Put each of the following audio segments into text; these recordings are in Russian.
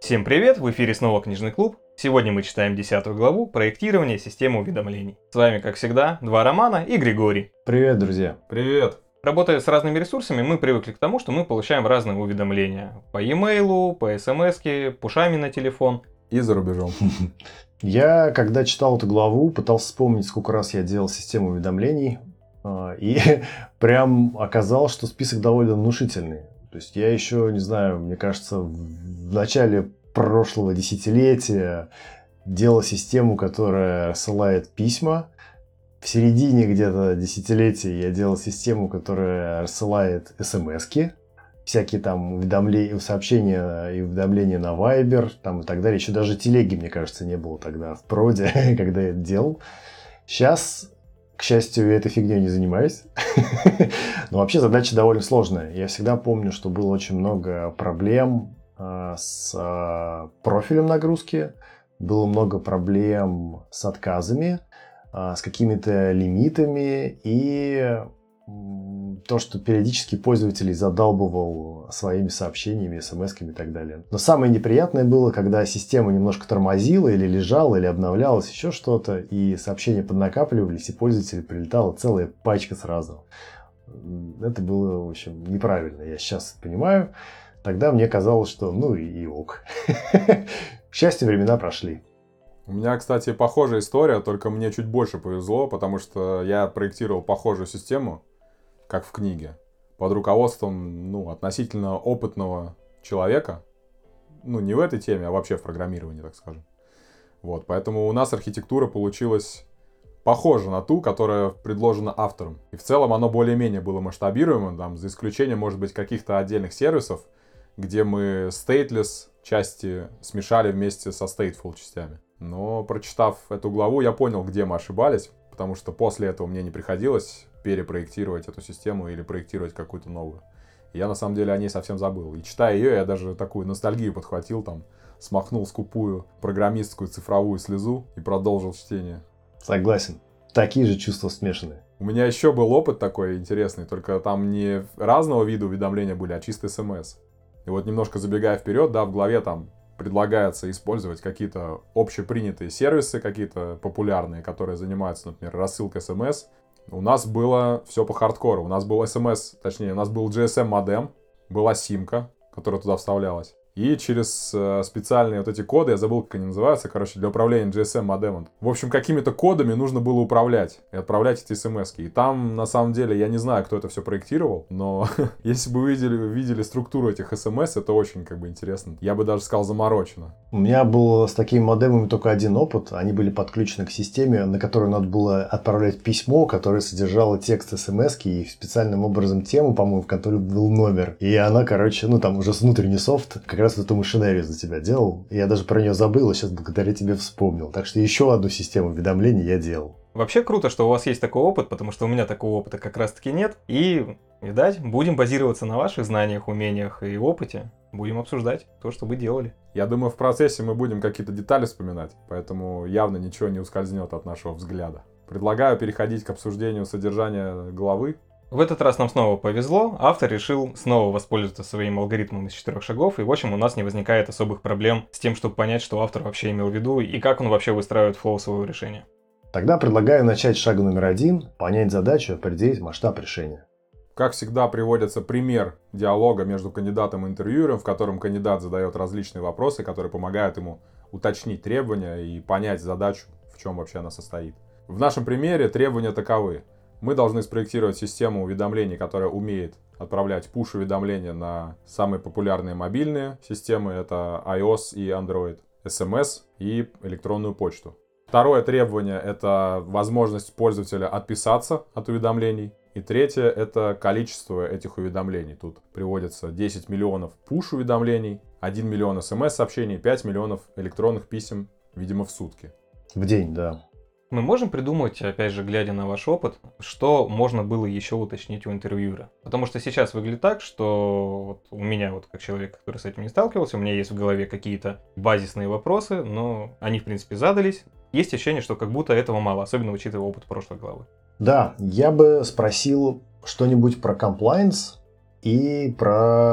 Всем привет, в эфире снова Книжный клуб. Сегодня мы читаем 10 главу «Проектирование системы уведомлений». С вами, как всегда, два Романа и Григорий. Привет, друзья. Привет. Работая с разными ресурсами, мы привыкли к тому, что мы получаем разные уведомления. По e-mail, по смс-ке, пушами на телефон. И за рубежом. Я, когда читал эту главу, пытался вспомнить, сколько раз я делал систему уведомлений. И прям оказалось, что список довольно внушительный. То есть я еще, не знаю, мне кажется, в начале прошлого десятилетия делал систему, которая рассылает письма. В середине где-то десятилетия я делал систему, которая рассылает смс-ки. Всякие там уведомления, сообщения и уведомления на Viber там, и так далее. Еще даже телеги, мне кажется, не было тогда в проде, когда я это делал. Сейчас, к счастью, я этой фигней не занимаюсь. Но вообще задача довольно сложная. Я всегда помню, что было очень много проблем с профилем нагрузки. Было много проблем с отказами, с какими-то лимитами. И то, что периодически пользователей задалбывал своими сообщениями, смс-ками и так далее. Но самое неприятное было, когда система немножко тормозила или лежала, или обновлялась, еще что-то, и сообщения поднакапливались, и пользователю прилетала целая пачка сразу. Это было, в общем, неправильно. Я сейчас понимаю. Тогда мне казалось, что ну и ок. К счастью, времена прошли. У меня, кстати, похожая история, только мне чуть больше повезло, потому что я проектировал похожую систему, как в книге, под руководством, относительно опытного человека. Не в этой теме, а вообще в программировании, так скажем. Вот, поэтому у нас архитектура получилась похожа на ту, которая предложена автором. И в целом оно более-менее было масштабируемо, там, за исключением, может быть, каких-то отдельных сервисов, где мы stateless части смешали вместе со stateful частями. Но, прочитав эту главу, я понял, где мы ошибались, потому что после этого мне не приходилось перепроектировать эту систему или проектировать какую-то новую. И я, на самом деле, о ней совсем забыл. И читая ее, я даже такую ностальгию подхватил, там, смахнул скупую программистскую цифровую слезу и продолжил чтение. Согласен. Такие же чувства смешанные. У меня еще был опыт такой интересный, только там не разного вида уведомления были, а чисто смс. И вот немножко забегая вперед, в главе там предлагается использовать какие-то общепринятые сервисы, какие-то популярные, которые занимаются, например, рассылкой смс. У нас было все по хардкору. У нас был смс, точнее, у нас был GSM-модем, была симка, которая туда вставлялась. И через специальные вот эти коды, я забыл, как они называются, для управления GSM-модемом. В общем, какими-то кодами нужно было управлять и отправлять эти смс-ки. И там, на самом деле, я не знаю, кто это все проектировал, но если бы вы видели структуру этих смс, это очень интересно. Я бы даже сказал, заморочено. У меня был с такими модемами только один опыт. Они были подключены к системе, на которую надо было отправлять письмо, которое содержало текст смс-ки и специальным образом тему, по-моему, в которой был номер. И она, там уже с внутренний софт, как раз эту машинерию за тебя делал. Я даже про нее забыл, а сейчас благодаря тебе вспомнил. Так что еще одну систему уведомлений я делал. Вообще круто, что у вас есть такой опыт, потому что у меня такого опыта как раз-таки нет. И, видать, будем базироваться на ваших знаниях, умениях и опыте. Будем обсуждать то, что вы делали. Я думаю, в процессе мы будем какие-то детали вспоминать, поэтому явно ничего не ускользнет от нашего взгляда. Предлагаю переходить к обсуждению содержания главы. В этот раз нам снова повезло, автор решил снова воспользоваться своим алгоритмом из 4 шагов, и в общем у нас не возникает особых проблем с тем, чтобы понять, что автор вообще имел в виду и как он вообще выстраивает флоу своего решения. Тогда предлагаю начать с шага номер 1, понять задачу, определить масштаб решения. Как всегда приводится пример диалога между кандидатом и интервьюером, в котором кандидат задает различные вопросы, которые помогают ему уточнить требования и понять задачу, в чем вообще она состоит. В нашем примере требования таковы. Мы должны спроектировать систему уведомлений, которая умеет отправлять push-уведомления на самые популярные мобильные системы. Это iOS и Android, SMS и электронную почту. Второе требование – это возможность пользователя отписаться от уведомлений. И третье – это количество этих уведомлений. Тут приводится 10 миллионов push-уведомлений, 1 миллион SMS-сообщений, 5 миллионов электронных писем, видимо, в сутки. В день, да. Мы можем придумать, опять же, глядя на ваш опыт, что можно было еще уточнить у интервьюера. Потому что сейчас выглядит так, что у меня, как человек, который с этим не сталкивался, у меня есть в голове какие-то базисные вопросы, но они, в принципе, задались. Есть ощущение, что как будто этого мало, особенно учитывая опыт прошлой главы. Да, я бы спросил что-нибудь про compliance и про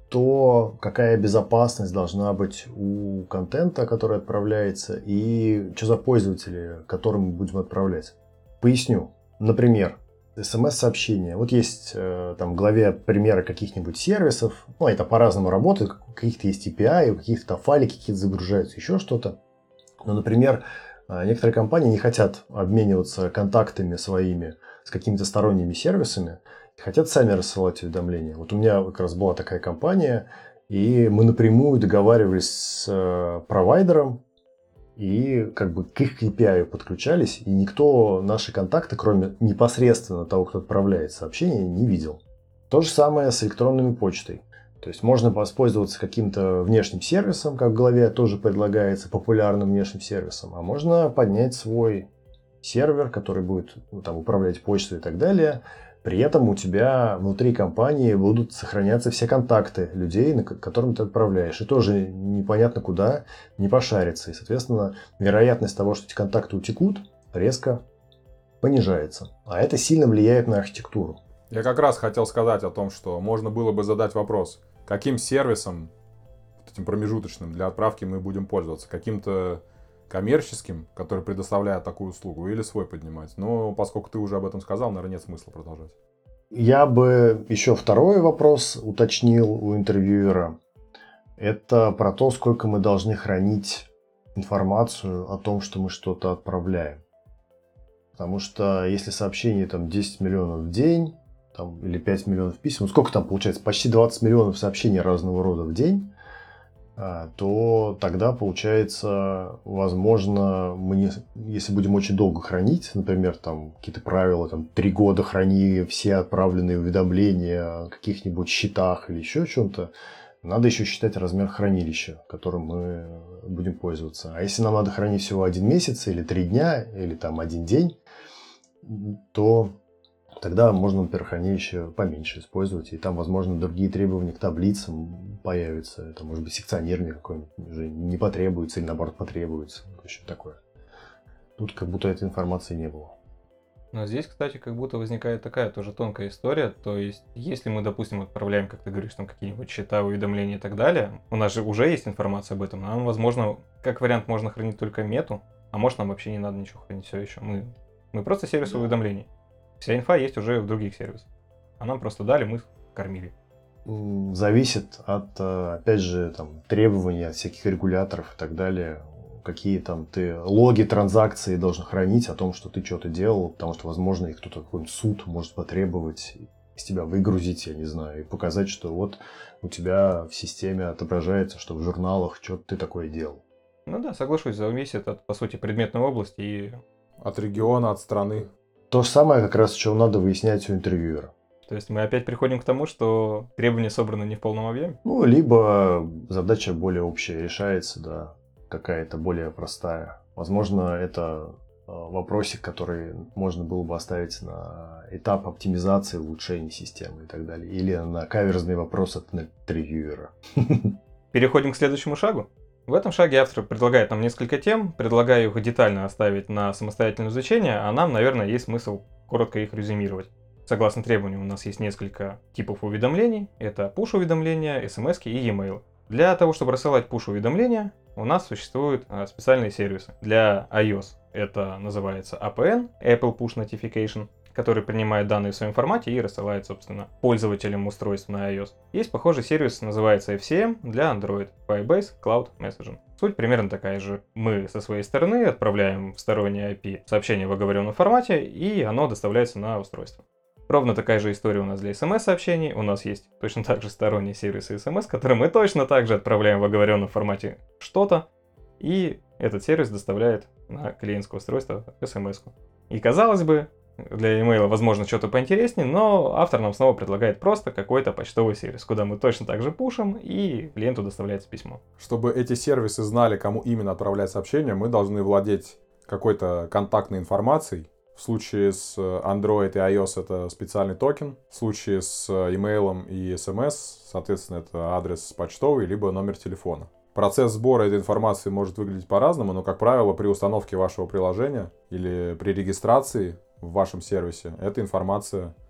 то какая безопасность должна быть у контента, который отправляется, и что за пользователи, которым мы будем отправлять. Поясню. Например, смс-сообщения. Вот есть там в главе примеры каких-нибудь сервисов. Ну, это по-разному работает. У каких-то есть API, у каких-то файлики какие-то загружаются, еще что-то. Но, например, некоторые компании не хотят обмениваться контактами своими с какими-то сторонними сервисами, хотят сами рассылать уведомления. Вот у меня как раз была такая компания, и мы напрямую договаривались с провайдером, и как бы к их API подключались, и никто наши контакты, кроме непосредственно того, кто отправляет сообщение, не видел. То же самое с электронной почтой. То есть можно воспользоваться каким-то внешним сервисом, как в главе тоже предлагается, популярным внешним сервисом, а можно поднять свой сервер, который будет там управлять почтой и так далее. При этом у тебя внутри компании будут сохраняться все контакты людей, которым ты отправляешь. И тоже непонятно куда не пошариться. И, соответственно, вероятность того, что эти контакты утекут, резко понижается. А это сильно влияет на архитектуру. Я как раз хотел сказать о том, что можно было бы задать вопрос, каким сервисом, этим промежуточным для отправки мы будем пользоваться? Каким-то коммерческим, который предоставляет такую услугу, или свой поднимать? Но поскольку ты уже об этом сказал, наверное, нет смысла продолжать. Я бы еще второй вопрос уточнил у интервьюера. Это про то, сколько мы должны хранить информацию о том, что мы что-то отправляем. Потому что если сообщение там 10 миллионов в день, там, или 5 миллионов писем, ну сколько там получается? Почти 20 миллионов сообщений разного рода в день, то тогда получается, возможно, мы, если будем очень долго хранить, например, там какие-то правила, там 3 года храни все отправленные уведомления о каких-нибудь счетах или еще чем-то, надо еще считать размер хранилища, которым мы будем пользоваться. А если нам надо хранить всего 1 месяц или 3 дня, или там 1 день, то тогда можно, например, хранилище поменьше использовать, и там, возможно, другие требования к таблицам появятся. Это, может быть, секционирование какое-нибудь уже не потребуется или, наоборот, потребуется. Что-то такое. Тут как будто этой информации не было. Но здесь, кстати, как будто возникает такая тоже тонкая история. То есть, если мы, допустим, отправляем, как ты говоришь, там какие-нибудь счета, уведомления и так далее, у нас же уже есть информация об этом. Нам, возможно, как вариант, можно хранить только мету, а может, нам вообще не надо ничего хранить все еще. Мы просто сервис уведомлений. Вся инфа есть уже в других сервисах. А нам просто дали, мы кормили. Зависит от, опять же, там, требований от всяких регуляторов и так далее. Какие там ты логи транзакции должен хранить о том, что ты что-то делал, потому что, возможно, и кто-то какой-нибудь суд может потребовать из тебя выгрузить, я не знаю, и показать, что вот у тебя в системе отображается, что в журналах что-то ты такое делал. Ну да, соглашусь, зависит от, по сути, предметной области и... От региона, от страны. То же самое как раз, что надо выяснять у интервьюера. То есть мы опять приходим к тому, что требования собраны не в полном объеме? Ну, либо задача более общая решается, да, какая-то более простая. Возможно, это вопросик, который можно было бы оставить на этап оптимизации, улучшения системы и так далее. Или на каверзный вопрос от интервьюера. Переходим к следующему шагу. В этом шаге автор предлагает нам несколько тем, предлагаю их детально оставить на самостоятельное изучение, а нам, наверное, есть смысл коротко их резюмировать. Согласно требованиям, у нас есть несколько типов уведомлений. Это push-уведомления, смс и e-mail. Для того, чтобы рассылать push-уведомления, у нас существуют специальные сервисы. Для iOS это называется APN, Apple Push Notification, который принимает данные в своем формате и рассылает, собственно, пользователям устройств на iOS. Есть похожий сервис, называется FCM для Android, Firebase Cloud Messaging. Суть примерно такая же. Мы со своей стороны отправляем в сторонний IP сообщение в оговоренном формате, и оно доставляется на устройство. Ровно такая же история у нас для смс-сообщений. У нас есть точно так же сторонние сервисы смс, которые мы точно так же отправляем в оговоренном формате что-то, и этот сервис доставляет на клиентское устройство смс-ку. И казалось бы, для email возможно что-то поинтереснее, но автор нам снова предлагает просто какой-то почтовый сервис, куда мы точно так же пушим, и клиенту доставляется письмо. Чтобы эти сервисы знали, кому именно отправлять сообщение, мы должны владеть какой-то контактной информацией. В случае с Android и iOS это специальный токен. В случае с email и SMS, соответственно, это адрес почтовый, либо номер телефона. Процесс сбора этой информации может выглядеть по-разному, но, как правило, при установке вашего приложения или при регистрации в вашем сервисе эта информация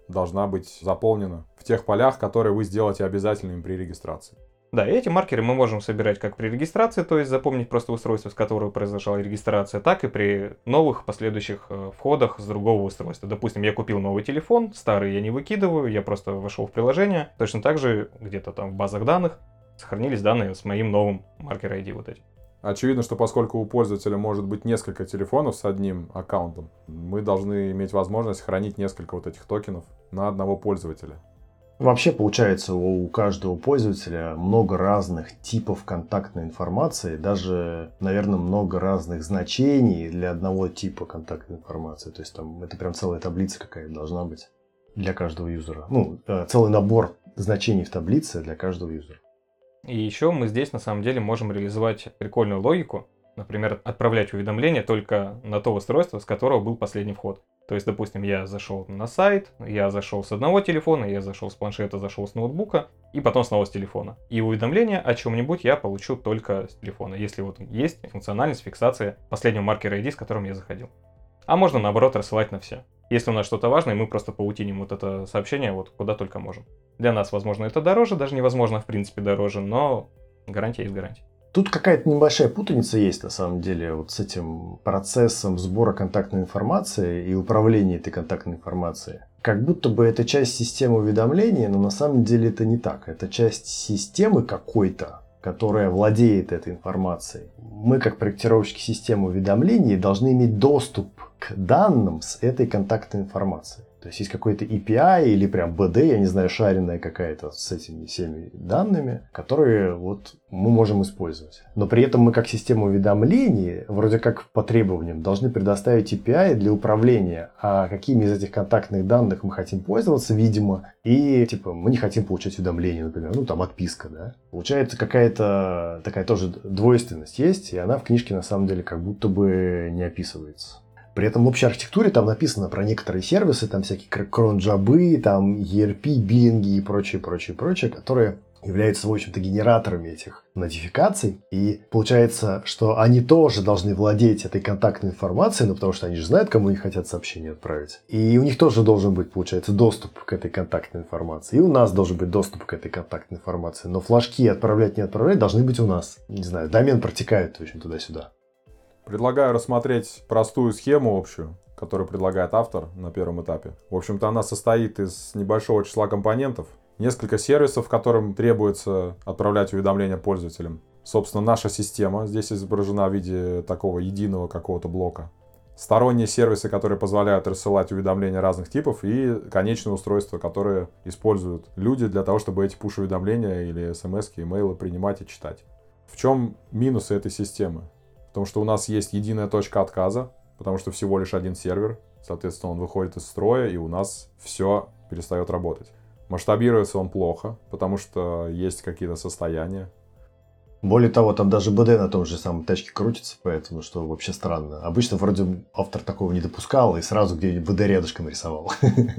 должна быть заполнена в тех полях, которые вы сделаете обязательными при регистрации. Да, и эти маркеры мы можем собирать как при регистрации, то есть запомнить просто устройство, с которого произошла регистрация, так и при новых последующих входах с другого устройства. Допустим, я купил новый телефон, старый я не выкидываю, я просто вошел в приложение. Точно так же где-то там в базах данных сохранились данные с моим новым маркер ID вот этим. Очевидно, что поскольку у пользователя может быть несколько телефонов с одним аккаунтом, мы должны иметь возможность хранить несколько вот этих токенов на одного пользователя. Вообще, получается, у каждого пользователя много разных типов контактной информации, даже, наверное, много разных значений для одного типа контактной информации. То есть там это прям целая таблица какая-то должна быть для каждого юзера. Ну, целый набор значений в таблице для каждого юзера. И еще мы здесь на самом деле можем реализовать прикольную логику. Например, отправлять уведомления только на то устройство, с которого был последний вход. То есть, допустим, я зашел на сайт, я зашел с одного телефона, я зашел с планшета, зашел с ноутбука, и потом снова с телефона. И уведомление о чем-нибудь я получу только с телефона, если вот есть функциональность фиксации последнего маркера ID, с которым я заходил. А можно, наоборот, рассылать на все. Если у нас что-то важное, мы просто паутиним вот это сообщение вот куда только можем. Для нас, возможно, это дороже, даже невозможно, в принципе, дороже, но гарантия есть гарантия. Тут какая-то небольшая путаница есть, на самом деле, вот с этим процессом сбора контактной информации и управления этой контактной информацией. Как будто бы это часть системы уведомлений, но на самом деле это не так. Это часть системы какой-то, которая владеет этой информацией. Мы, как проектировщики системы уведомлений, должны иметь доступ к данным с этой контактной информацией. То есть какой-то API или прям BD, я не знаю, шаренная какая-то с этими всеми данными, которые вот мы можем использовать. Но при этом мы как система уведомлений, вроде как по требованиям, должны предоставить API для управления, а какими из этих контактных данных мы хотим пользоваться, видимо, и типа мы не хотим получать уведомления, например, ну там отписка, да. Получается какая-то такая тоже двойственность есть, и она в книжке на самом деле как будто бы не описывается. При этом в общей архитектуре там написано про некоторые сервисы, там всякие кронджабы, там ERP, биллинги и прочее, которые являются, в общем-то, генераторами этих нотификаций. И получается, что они тоже должны владеть этой контактной информацией, ну, потому что они же знают, кому они хотят сообщение отправить. И у них тоже должен быть, получается, доступ к этой контактной информации. И у нас должен быть доступ к этой контактной информации. Но флажки отправлять, не отправлять должны быть у нас. Не знаю, домен протекает, в общем, туда-сюда. Предлагаю рассмотреть простую схему общую, которую предлагает автор на первом этапе. В общем-то, она состоит из небольшого числа компонентов, несколько сервисов, которым требуется отправлять уведомления пользователям. Собственно, наша система здесь изображена в виде такого единого какого-то блока. Сторонние сервисы, которые позволяют рассылать уведомления разных типов, и конечные устройства, которые используют люди для того, чтобы эти пуш-уведомления или смс-ки, имейлы принимать и читать. В чем минусы этой системы? Потому что у нас есть единая точка отказа, потому что всего лишь один сервер, соответственно, он выходит из строя, и у нас все перестает работать. Масштабируется он плохо, потому что есть какие-то состояния. Более того, там даже BD на том же самом тачке крутится, поэтому что вообще странно. Обычно вроде автор такого не допускал и сразу где-нибудь BD рядышком рисовал.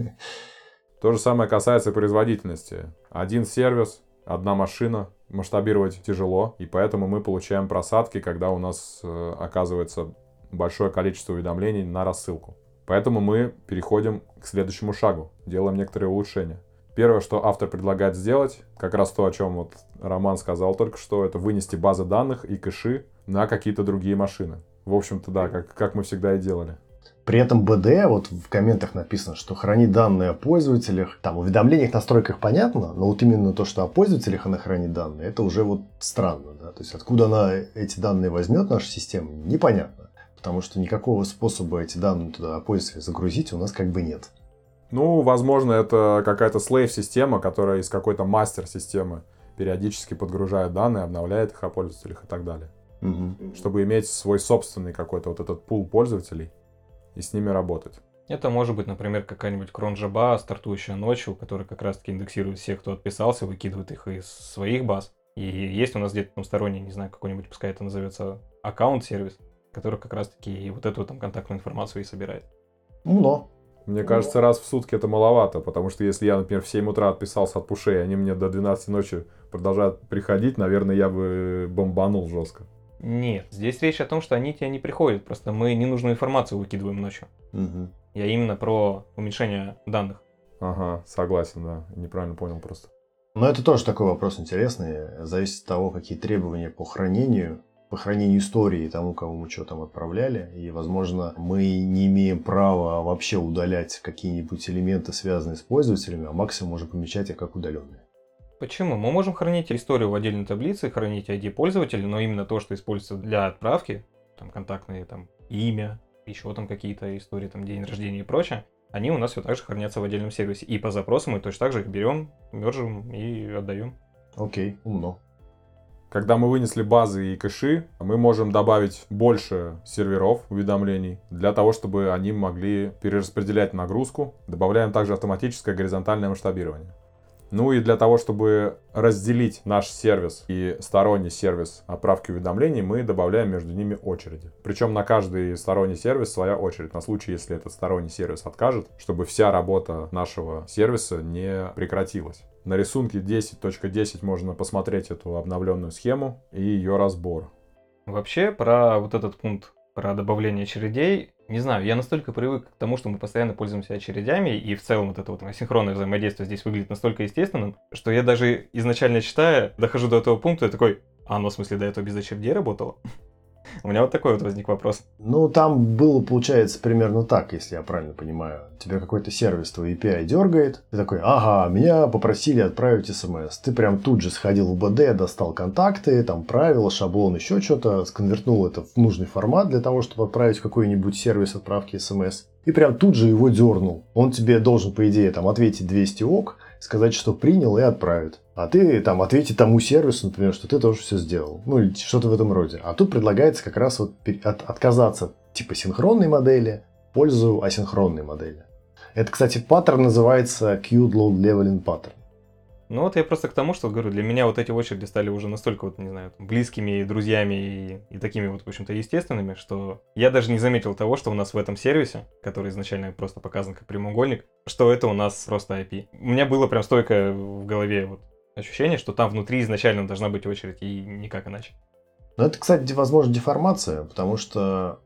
То же самое касается производительности. Один сервис, одна машина. Масштабировать тяжело, и поэтому мы получаем просадки, когда у нас оказывается большое количество уведомлений на рассылку. Поэтому мы переходим к следующему шагу, делаем некоторые улучшения. Первое, что автор предлагает сделать, как раз то, о чем вот Роман сказал только что, это вынести базы данных и кэши на какие-то другие машины. В общем-то, да, как мы всегда и делали. При этом BD, вот в комментах написано, что хранит данные о пользователях. Там, уведомлениях, настройках понятно, но вот именно то, что о пользователях она хранит данные, это уже вот странно. Да? То есть, откуда она эти данные возьмет, наша система, непонятно. Потому что никакого способа эти данные туда о пользователе загрузить у нас как бы нет. Ну, возможно, это какая-то слейв-система, которая из какой-то мастер-системы периодически подгружает данные, обновляет их о пользователях и так далее. Чтобы иметь свой собственный какой-то вот этот пул пользователей и с ними работать. Это может быть, например, какая-нибудь кронджаба, стартующая ночью, которая как раз-таки индексирует всех, кто отписался, выкидывает их из своих баз. И есть у нас где-то там сторонний, не знаю, какой-нибудь, пускай это назовется аккаунт-сервис, который как раз-таки и вот эту там контактную информацию и собирает. Умно. Мне кажется, раз в сутки это маловато, потому что если я, например, в 7 утра отписался от пушей, они мне до 12 ночи продолжают приходить, наверное, я бы бомбанул жестко. Нет, здесь речь о том, что они тебе не приходят, просто мы ненужную информацию выкидываем ночью. Я именно про уменьшение данных. Ага, согласен, да. Неправильно понял просто. Но это тоже такой вопрос интересный. Зависит от того, какие требования по хранению истории тому, кому мы что там отправляли. И, возможно, мы не имеем права вообще удалять какие-нибудь элементы, связанные с пользователями, а максимум можем помечать их как удаленные. Почему? Мы можем хранить историю в отдельной таблице, хранить ID пользователя, но именно то, что используется для отправки, там контактные, там имя, еще там какие-то истории, там день рождения и прочее, они у нас все так же хранятся в отдельном сервисе. И по запросу мы точно так же их берем, мержим и отдаем. Окей, умно. Когда мы вынесли базы и кэши, мы можем добавить больше серверов уведомлений для того, чтобы они могли перераспределять нагрузку. Добавляем также автоматическое горизонтальное масштабирование. Ну и для того, чтобы разделить наш сервис и сторонний сервис отправки уведомлений, мы добавляем между ними очереди. Причем на каждый сторонний сервис своя очередь. На случай, если этот сторонний сервис откажет, чтобы вся работа нашего сервиса не прекратилась. На рисунке 10.10 можно посмотреть эту обновленную схему и ее разбор. Вообще, про вот этот пункт, про добавление очередей, не знаю, я настолько привык к тому, что мы постоянно пользуемся очередями, и в целом вот это вот асинхронное взаимодействие здесь выглядит настолько естественным, что я даже изначально читая, дохожу до этого пункта и такой, оно в смысле до этого без очередей работало? У меня вот такой вот возник вопрос. Ну, там было, получается, примерно так, если я правильно понимаю. Тебе какой-то сервис твой API дергает. Ты такой, ага, меня попросили отправить смс. Ты прям тут же сходил в УБД, достал контакты, там правила, шаблон, еще что-то, сконвертнул это в нужный формат для того, чтобы отправить в какой-нибудь сервис отправки смс. И прям тут же его дернул. Он тебе должен, по идее, там ответить 200 ок, сказать, что принял и отправит. А ты там ответить тому сервису, например, что ты тоже все сделал. Ну, или что-то в этом роде. А тут предлагается как раз вот отказаться типа синхронной модели в пользу асинхронной модели. Это, кстати, паттерн называется Queued Load Leveling Pattern. Ну вот я просто к тому, что говорю, для меня вот эти очереди стали уже настолько, вот, не знаю, близкими, друзьями и такими вот, в общем-то, естественными, что я даже не заметил того, что у нас в этом сервисе, который изначально просто показан как прямоугольник, что это у нас просто IP. У меня было прям стойкое в голове вот ощущение, что там внутри изначально должна быть очередь и никак иначе. Но это, кстати, возможно, деформация, потому что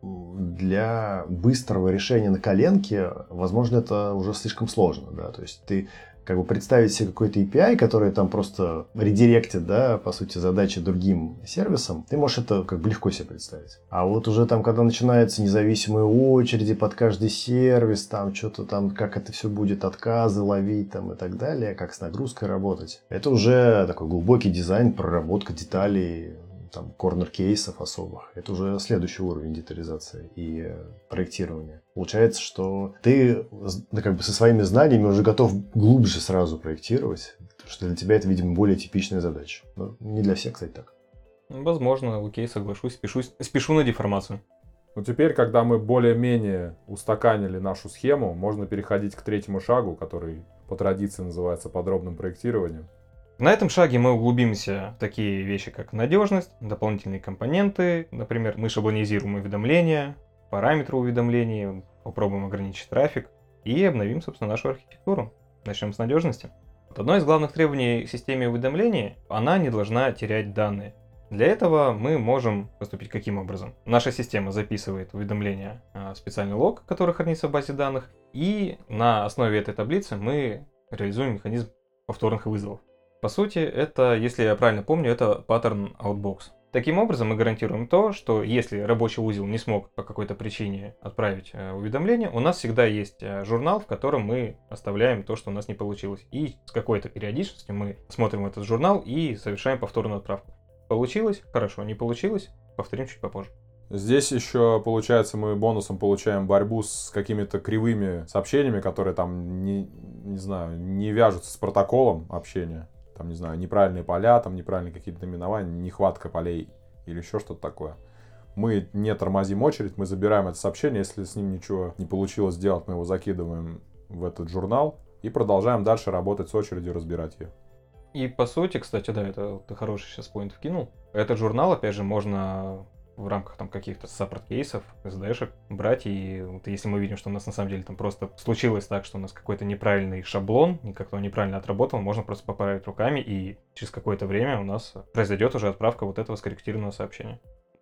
для быстрого решения на коленке, возможно, это уже слишком сложно, да, то есть ты как бы представить себе какой-то API, который там просто редиректит, да, по сути, задачи другим сервисам, ты можешь это как бы легко себе представить. А вот уже там, когда начинаются независимые очереди под каждый сервис, там что-то там, как это все будет, отказы ловить там и так далее, как с нагрузкой работать, это уже такой глубокий дизайн, проработка деталей, там, корнер-кейсов особых. Это уже следующий уровень детализации и проектирования. Получается, что ты как бы со своими знаниями уже готов глубже сразу проектировать, потому что для тебя это, видимо, более типичная задача. Но не для всех, кстати, так. Возможно, окей, соглашусь, спешу на деформацию. Ну теперь, когда мы более-менее устаканили нашу схему, можно переходить к третьему шагу, который по традиции называется подробным проектированием. На этом шаге мы углубимся в такие вещи, как надежность, дополнительные компоненты, например, мы шаблонизируем уведомления, параметры уведомлений, попробуем ограничить трафик и обновим, собственно, нашу архитектуру. Начнем с надежности. Одно из главных требований к системе уведомлений, она не должна терять данные. Для этого мы можем поступить каким образом? Наша система записывает уведомления в специальный лог, который хранится в базе данных, и на основе этой таблицы мы реализуем механизм повторных вызовов. По сути, это, если я правильно помню, это паттерн Outbox. Таким образом, мы гарантируем то, что если рабочий узел не смог по какой-то причине отправить уведомление, у нас всегда есть журнал, в котором мы оставляем то, что у нас не получилось. И с какой-то периодичностью мы смотрим этот журнал и совершаем повторную отправку. Получилось? Хорошо. Не получилось? Повторим чуть попозже. Здесь еще, получается, мы бонусом получаем борьбу с какими-то кривыми сообщениями, которые там, не вяжутся с протоколом общения. Там, не знаю, неправильные поля, там неправильные какие-то наименования, нехватка полей или еще что-то такое. Мы не тормозим очередь, мы забираем это сообщение, если с ним ничего не получилось сделать, мы его закидываем в этот журнал и продолжаем дальше работать с очередью, разбирать ее. И по сути, кстати, да, это ты хороший сейчас поинт вкинул. Этот журнал, опять же, можно в рамках там каких-то саппорт-кейсов, SD-шек брать, и вот если мы видим, что у нас на самом деле там просто случилось так, что у нас какой-то неправильный шаблон, как-то он неправильно отработал, можно просто поправить руками, и через какое-то время у нас произойдет уже отправка вот этого скорректированного сообщения.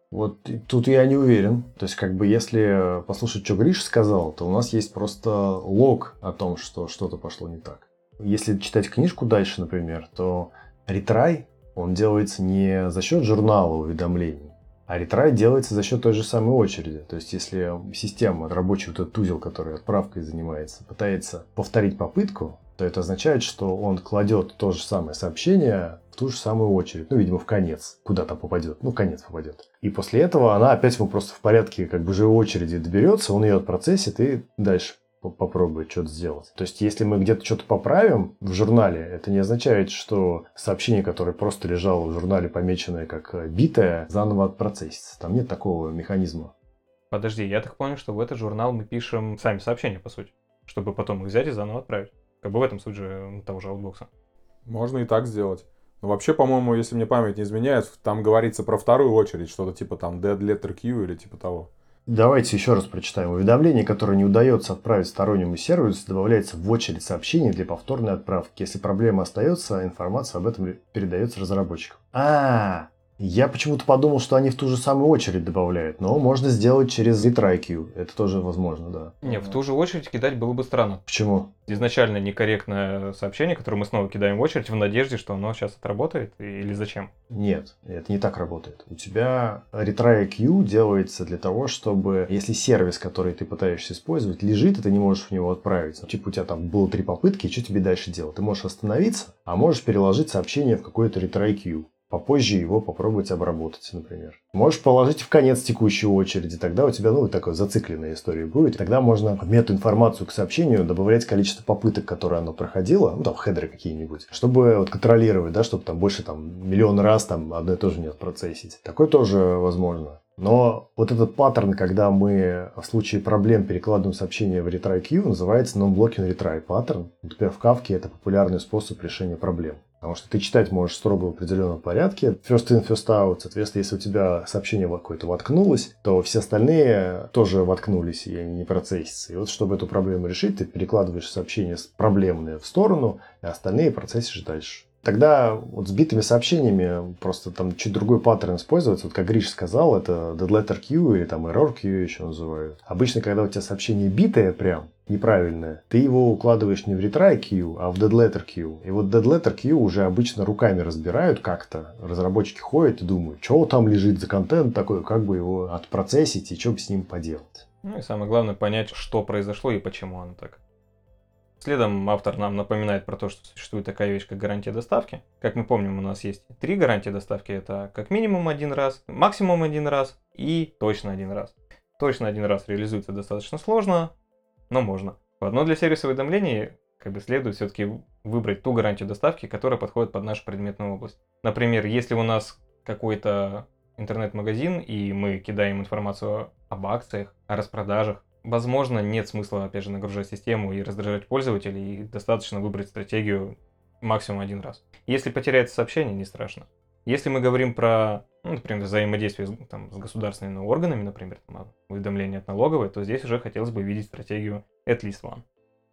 Вот тут я не уверен. То есть, как бы, если послушать, что Гриша сказал, то у нас есть просто лог о том, что что-то пошло не так. Если читать книжку дальше, например, то ретрай, он делается не за счет журнала уведомлений, а ретрай делается за счет той же самой очереди. То есть, если система, рабочий вот этот узел, который отправкой занимается, пытается повторить попытку, то это означает, что он кладет то же самое сообщение в ту же самую очередь. Ну, видимо, в конец. Куда там попадет? Ну, в конец попадет. И после этого она опять ему просто в порядке как бы живой очереди доберется, он ее отпроцессит и дальше попробует что-то сделать. То есть, если мы где-то что-то поправим в журнале, это не означает, что сообщение, которое просто лежало в журнале, помеченное как битое, заново отпроцессится. Там нет такого механизма. Подожди, я так понял, что в этот журнал мы пишем сами сообщения, по сути, чтобы потом их взять и заново отправить. Как бы в этом суть же того же аутбокса. Можно и так сделать. Но вообще, по-моему, если мне память не изменяет, там говорится про вторую очередь, что-то типа там dead letter queue или типа того. Давайте еще раз прочитаем. Уведомление, которое не удается отправить стороннему сервису, добавляется в очередь сообщений для повторной отправки. Если проблема остается, информация об этом передается разработчикам. Я почему-то подумал, что они в ту же самую очередь добавляют, но можно сделать через retry queue. Это тоже возможно, да. Не, в ту же очередь кидать было бы странно. Почему? Изначально некорректное сообщение, которое мы снова кидаем в очередь в надежде, что оно сейчас отработает, или зачем? Нет, это не так работает. У тебя retry queue делается для того, чтобы, если сервис, который ты пытаешься использовать, лежит, и ты не можешь в него отправиться. Типа у тебя там было 3 попытки, и что тебе дальше делать? Ты можешь остановиться, а можешь переложить сообщение в какой-то retry queue. Попозже его попробовать обработать, например. Можешь положить в конец текущей очереди, тогда у тебя, такая зацикленная история будет. Тогда можно в метаинформацию к сообщению добавлять количество попыток, которые оно проходило, там хедры какие-нибудь, чтобы контролировать, да, чтобы там больше миллион раз одно и то же не отпроцессить. Такое тоже возможно. Но вот этот паттерн, когда мы в случае проблем перекладываем сообщение в retry queue, называется non-blocking retry паттерн. Например, в Kafka это популярный способ решения проблем. Потому что ты читать можешь строго в определенном порядке. First in, first out. Соответственно, если у тебя сообщение какое-то воткнулось, то все остальные тоже воткнулись, и они не процессятся. И вот, чтобы эту проблему решить, ты перекладываешь сообщение проблемное в сторону, и остальные процессишь дальше. Тогда вот с битыми сообщениями просто там чуть другой паттерн используется. Вот как Гриш сказал, это dead letter queue или там error queue еще называют. Обычно, когда у тебя сообщение битое прям, неправильное, ты его укладываешь не в retry queue, а в dead letter queue. И вот dead letter queue уже обычно руками разбирают как-то. Разработчики ходят и думают, что там лежит за контент такой, как бы его отпроцессить и что бы с ним поделать. Ну и самое главное понять, что произошло и почему оно так. Следом автор нам напоминает про то, что существует такая вещь, как гарантия доставки. Как мы помним, у нас есть 3 гарантии доставки. Это как минимум 1 раз, максимум 1 раз и точно 1 раз. Точно 1 раз реализуется достаточно сложно, но можно. Но для сервиса уведомлений следует все-таки выбрать ту гарантию доставки, которая подходит под нашу предметную область. Например, если у нас какой-то интернет-магазин, и мы кидаем информацию об акциях, о распродажах, возможно, нет смысла, опять же, нагружать систему и раздражать пользователей, и достаточно выбрать стратегию максимум 1 раз. Если потеряется сообщение, не страшно. Если мы говорим про, например, взаимодействие с государственными органами, например, уведомления от налоговой, то здесь уже хотелось бы видеть стратегию at least one.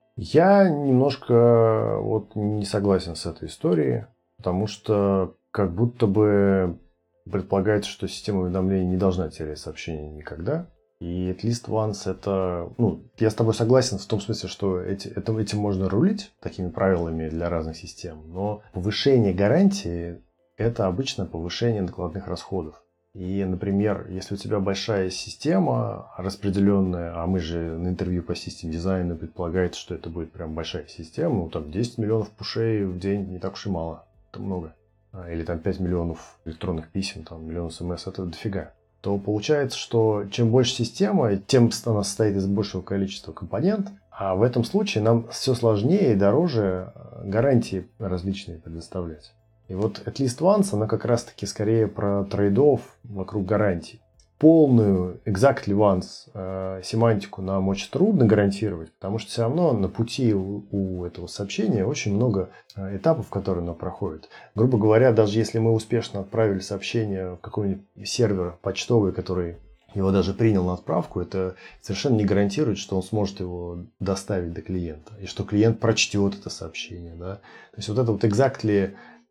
Я немножко не согласен с этой историей, потому что как будто бы предполагается, что система уведомлений не должна терять сообщения никогда. И at least once это... я с тобой согласен в том смысле, что этим можно рулить такими правилами для разных систем. Но повышение гарантии – это обычно повышение накладных расходов. И, например, если у тебя большая система распределенная, а мы же на интервью по систем-дизайну предполагается, что это будет прям большая система, 10 миллионов пушей в день не так уж и мало, это много. Или 5 миллионов электронных писем, миллион смс, это дофига. То получается, что чем больше система, тем она состоит из большего количества компонентов, а в этом случае нам все сложнее и дороже гарантии различные предоставлять. И вот at least once, она как раз-таки скорее про трейд-офф вокруг гарантий. Полную exactly once семантику нам очень трудно гарантировать, потому что все равно на пути у этого сообщения очень много этапов, которые оно проходит. Грубо говоря, даже если мы успешно отправили сообщение в какой-нибудь сервер почтовый, который его даже принял на отправку, это совершенно не гарантирует, что он сможет его доставить до клиента, и что клиент прочтет это сообщение. Да? То есть вот это exactly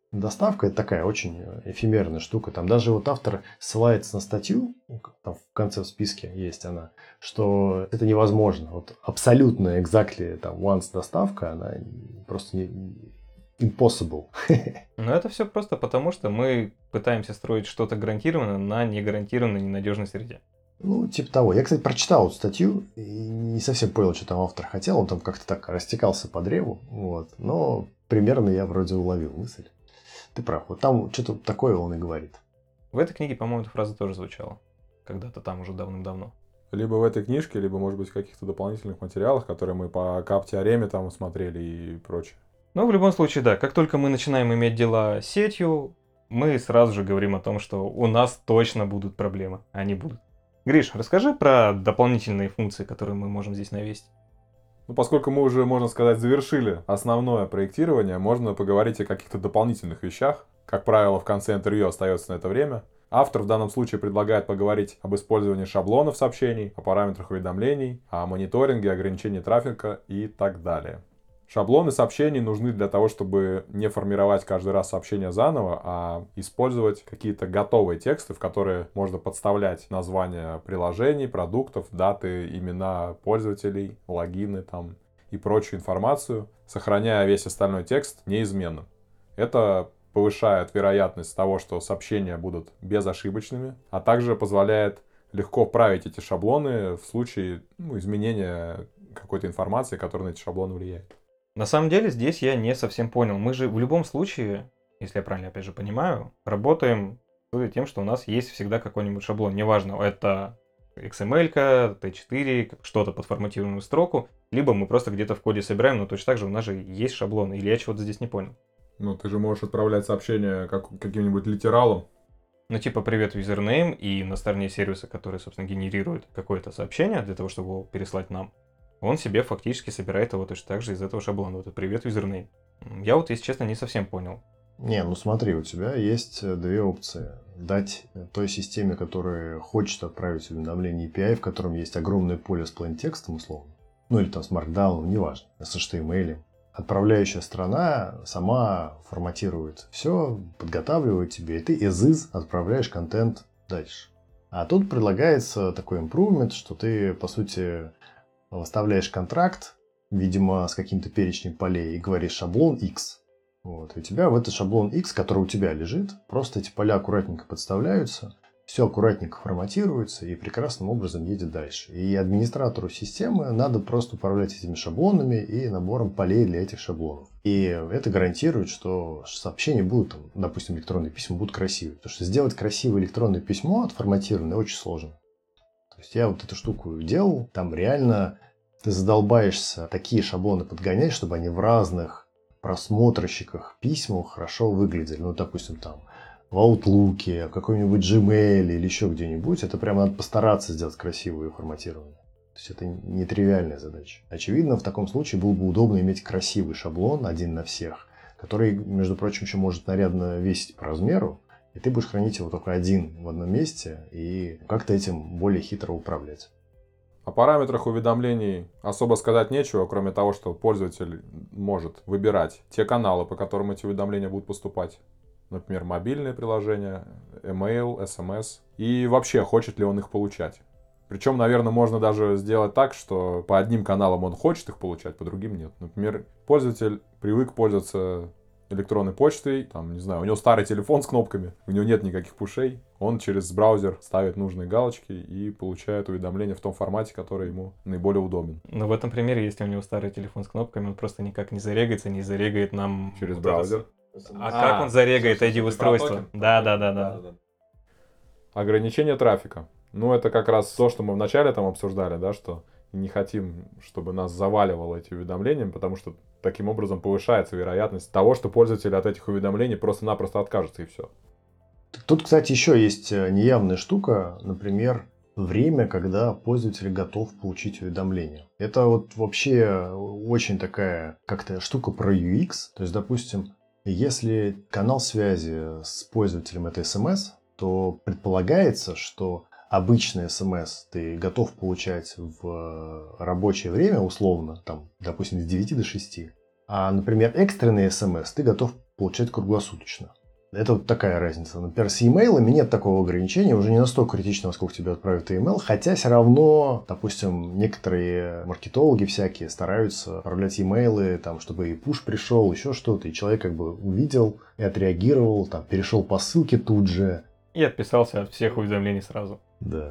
Доставка – это такая очень эфемерная штука. Там даже вот автор ссылается на статью, там в конце в списке есть она, что это невозможно. Вот абсолютно exactly там once доставка, она просто impossible. Но это все просто потому, что мы пытаемся строить что-то гарантированное на негарантированной, ненадежной среде. Ну, типа того. Я, кстати, прочитал эту статью и не совсем понял, что там автор хотел. Он там как-то так растекался по древу. Вот. Но примерно я вроде уловил мысль. Ты прав. Вот там что-то такое он и говорит. В этой книге, по-моему, эта фраза тоже звучала. Когда-то там уже давным-давно. Либо в этой книжке, либо, может быть, в каких-то дополнительных материалах, которые мы по кап-теореме там смотрели и прочее. Но в любом случае, да, как только мы начинаем иметь дела с сетью, мы сразу же говорим о том, что у нас точно будут проблемы. Они будут. Гриш, расскажи про дополнительные функции, которые мы можем здесь навесить. Ну, поскольку мы уже, можно сказать, завершили основное проектирование, можно поговорить о каких-то дополнительных вещах. Как правило, в конце интервью остается на это время. Автор в данном случае предлагает поговорить об использовании шаблонов сообщений, о параметрах уведомлений, о мониторинге, ограничении трафика и так далее. Шаблоны сообщений нужны для того, чтобы не формировать каждый раз сообщение заново, а использовать какие-то готовые тексты, в которые можно подставлять названия приложений, продуктов, даты, имена пользователей, логины там и прочую информацию, сохраняя весь остальной текст неизменным. Это повышает вероятность того, что сообщения будут безошибочными, а также позволяет легко править эти шаблоны в случае изменения какой-то информации, которая на эти шаблоны влияет. На самом деле здесь я не совсем понял. Мы же в любом случае, если я правильно опять же понимаю, работаем с тем, что у нас есть всегда какой-нибудь шаблон. Неважно, это XML, T4, что-то под форматированную строку, либо мы просто где-то в коде собираем, но точно так же у нас же есть шаблон. Или я чего-то здесь не понял. Ну, ты же можешь отправлять сообщение каким-нибудь литералом. Ну, типа привет юзернейм, и на стороне сервиса, который, собственно, генерирует какое-то сообщение для того, чтобы его переслать нам, он себе фактически собирает его точно так же из этого шаблона. Вот привет юзернейм. Я вот, если честно, не совсем понял. Не, ну смотри, у тебя есть две опции. Дать той системе, которая хочет отправить уведомление API, в котором есть огромное поле с plain-текстом, условно, ну или там с Markdown, неважно, с HTML. Отправляющая сторона сама форматирует все, подготавливает тебе, и ты as-is отправляешь контент дальше. А тут предлагается такой improvement, что ты, по сути, выставляешь контракт, видимо, с каким-то перечнем полей, и говоришь шаблон X. Вот. И у тебя в этот шаблон X, который у тебя лежит, просто эти поля аккуратненько подставляются, все аккуратненько форматируется и прекрасным образом едет дальше. И администратору системы надо просто управлять этими шаблонами и набором полей для этих шаблонов. И это гарантирует, что сообщения будут, там, допустим, электронные письма будут красивые. Потому что сделать красивое электронное письмо отформатированное очень сложно. То есть я вот эту штуку делал, там реально ты задолбаешься такие шаблоны подгонять, чтобы они в разных просмотрщиках письма хорошо выглядели. Ну, допустим, там в Outlook, в каком-нибудь Gmail или еще где-нибудь. Это прямо надо постараться сделать красивое форматирование. То есть это нетривиальная задача. Очевидно, в таком случае было бы удобно иметь красивый шаблон, один на всех, который, между прочим, еще может нарядно весить по размеру. И ты будешь хранить его только один в одном месте и как-то этим более хитро управлять. О параметрах уведомлений особо сказать нечего, кроме того, что пользователь может выбирать те каналы, по которым эти уведомления будут поступать. Например, мобильные приложения, email, SMS. И вообще, хочет ли он их получать. Причем, наверное, можно даже сделать так, что по одним каналам он хочет их получать, по другим нет. Например, пользователь привык пользоваться электронной почтой, там, не знаю, у него старый телефон с кнопками, у него нет никаких пушей, он через браузер ставит нужные галочки и получает уведомления в том формате, который ему наиболее удобен. Но в этом примере, если у него старый телефон с кнопками, он просто никак не зарегается, не зарегает нам... Через вот браузер. Как он зарегает ID-устройство? Да. Ограничение трафика. Ну, это как раз то, что мы вначале там обсуждали, да, что не хотим, чтобы нас заваливало эти уведомления, потому что таким образом повышается вероятность того, что пользователь от этих уведомлений просто-напросто откажется, и все. Тут, кстати, еще есть неявная штука, например, время, когда пользователь готов получить уведомление. Это вот вообще очень такая как-то штука про UX. То есть, допустим, если канал связи с пользователем это SMS, то предполагается, что обычный смс ты готов получать в рабочее время, условно, там, допустим, с 9 до 6. А, например, экстренные смс ты готов получать круглосуточно. Это вот такая разница. Например, с e-mail'ами нет такого ограничения, уже не настолько критично, сколько тебе отправят email, хотя все равно, допустим, некоторые маркетологи всякие стараются отправлять e-mail'ы, там, чтобы и пуш пришел, еще что-то, и человек как бы увидел и отреагировал, там, перешел по ссылке тут же. И отписался от всех уведомлений сразу. Да.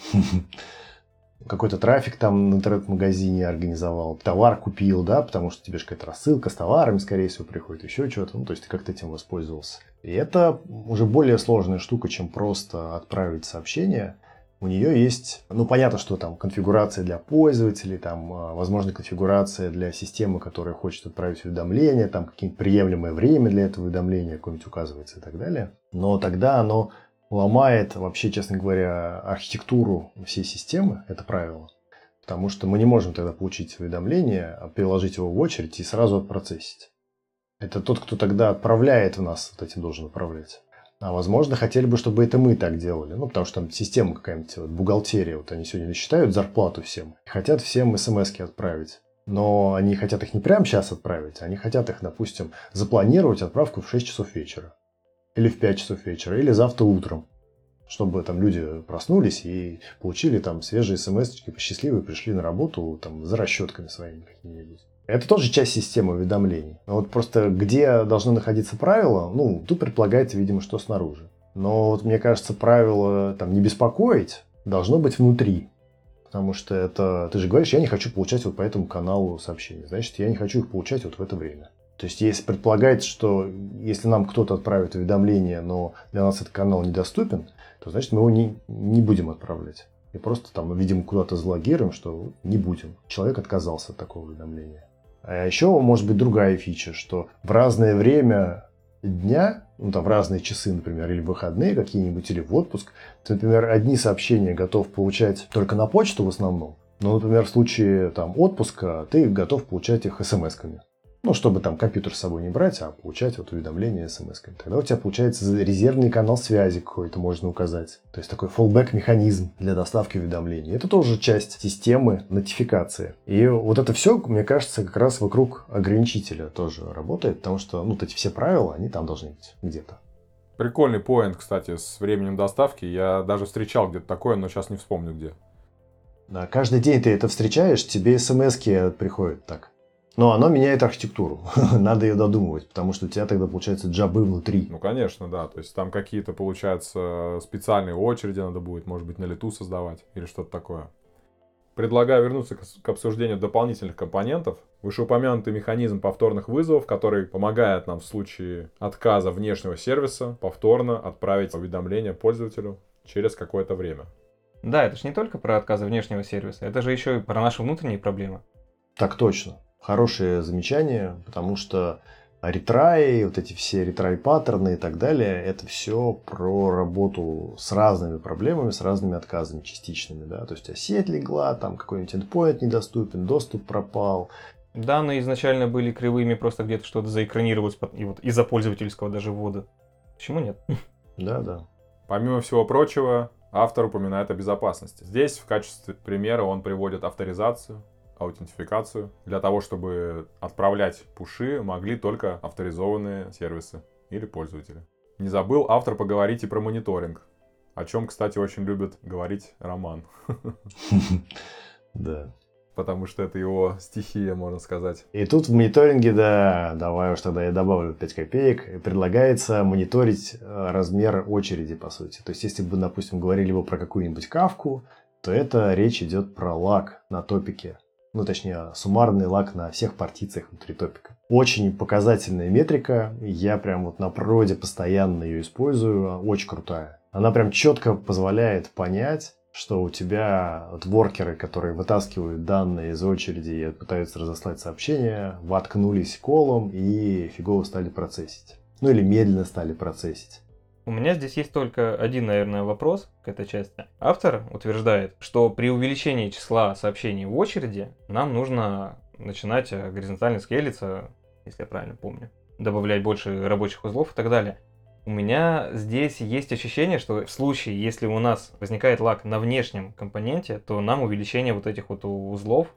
Какой-то трафик там в интернет-магазине организовал, товар купил, да, потому что тебе же какая-то рассылка с товарами, скорее всего, приходит, еще что-то. Ну, то есть ты как-то этим воспользовался. И это уже более сложная штука, чем просто отправить сообщение. У нее есть, ну, понятно, что там конфигурация для пользователей, там, возможно, конфигурация для системы, которая хочет отправить уведомление, там, какие-нибудь приемлемое время для этого уведомления какое-нибудь указывается и так далее. Но тогда оно ломает вообще, честно говоря, архитектуру всей системы, это правило. Потому что мы не можем тогда получить уведомление, переложить его в очередь и сразу отпроцессить. Это тот, кто тогда отправляет в нас, вот этим должен отправлять. А возможно, хотели бы, чтобы это мы так делали. Ну, потому что там система какая-нибудь, вот, бухгалтерия, вот они сегодня насчитают зарплату всем. И хотят всем смс-ки отправить. Но они хотят их не прямо сейчас отправить, они хотят их, допустим, запланировать отправку в 6 часов вечера. Или в 5 часов вечера, или завтра утром. Чтобы там люди проснулись и получили там свежие смс-очки, счастливые пришли на работу там за расчетками своими какими-нибудь. Это тоже часть системы уведомлений. Но вот просто где должно находиться правило, ну, тут предполагается, видимо, что снаружи. Но вот мне кажется, правило там не беспокоить должно быть внутри. Потому что это, ты же говоришь, я не хочу получать вот по этому каналу сообщения. Значит, я не хочу их получать вот в это время. То есть, если предполагается, что если нам кто-то отправит уведомление, но для нас этот канал недоступен, то значит мы его не будем отправлять. И просто там, видимо, куда-то залогируем, что не будем. Человек отказался от такого уведомления. А еще может быть другая фича, что в разное время дня, ну там в разные часы, например, или в выходные какие-нибудь, или в отпуск, ты, например, одни сообщения готов получать только на почту в основном, но, например, в случае там отпуска ты готов получать их смс-ками. Ну, чтобы там компьютер с собой не брать, а получать вот уведомления смс-ками. Тогда у тебя получается резервный канал связи какой-то можно указать. То есть такой фallback-механизм для доставки уведомлений. Это тоже часть системы нотификации. И вот это все, мне кажется, как раз вокруг ограничителя тоже работает, потому что ну, вот эти все правила, они там должны быть где-то. Прикольный поинт, кстати, с временем доставки. Я даже встречал где-то такое, но сейчас не вспомню где. Да, каждый день ты это встречаешь, тебе смс-ки приходят так. Но оно меняет архитектуру. Надо ее додумывать, потому что у тебя тогда, получается, джабы внутри. Ну, конечно, да. То есть там какие-то, получается, специальные очереди надо будет, может быть, на лету создавать или что-то такое. Предлагаю вернуться к обсуждению дополнительных компонентов. Вышеупомянутый механизм повторных вызовов, который помогает нам в случае отказа внешнего сервиса повторно отправить уведомление пользователю через какое-то время. Да, это же не только про отказы внешнего сервиса, это же еще и про наши внутренние проблемы. Так точно. Хорошее замечание, потому что ретраи, вот эти все ретрай-паттерны и так далее, это все про работу с разными проблемами, с разными отказами частичными. Да? То есть, у тебя сеть легла, там какой-нибудь endpoint недоступен, доступ пропал. Данные изначально были кривыми, просто где-то что-то заэкранировалось и вот из-за пользовательского даже ввода. Почему нет? Да. Помимо всего прочего, автор упоминает о безопасности. Здесь в качестве примера он приводит авторизацию, аутентификацию. Для того, чтобы отправлять пуши, могли только авторизованные сервисы или пользователи. Не забыл автор поговорить и про мониторинг, о чем, кстати, очень любит говорить Роман. Да. Потому что это его стихия, можно сказать. И тут в мониторинге, да, давай уж тогда я добавлю 5 копеек, предлагается мониторить размер очереди, по сути. То есть, если бы, допустим, говорили бы про какую-нибудь кавку, то это речь идет про лаг на топике. Ну, точнее, суммарный лаг на всех партициях внутри топика. Очень показательная метрика. Я прям вот на проде постоянно ее использую. Очень крутая. Она прям четко позволяет понять, что у тебя вот воркеры, которые вытаскивают данные из очереди и пытаются разослать сообщения, воткнулись колом и фигово стали процессить. Ну, или медленно стали процессить. У меня здесь есть только один, наверное, вопрос к этой части. Автор утверждает, что при увеличении числа сообщений в очереди нам нужно начинать горизонтально скейлиться, если я правильно помню, добавлять больше рабочих узлов и так далее. У меня здесь есть ощущение, что в случае, если у нас возникает лаг на внешнем компоненте, то нам увеличение вот этих вот узлов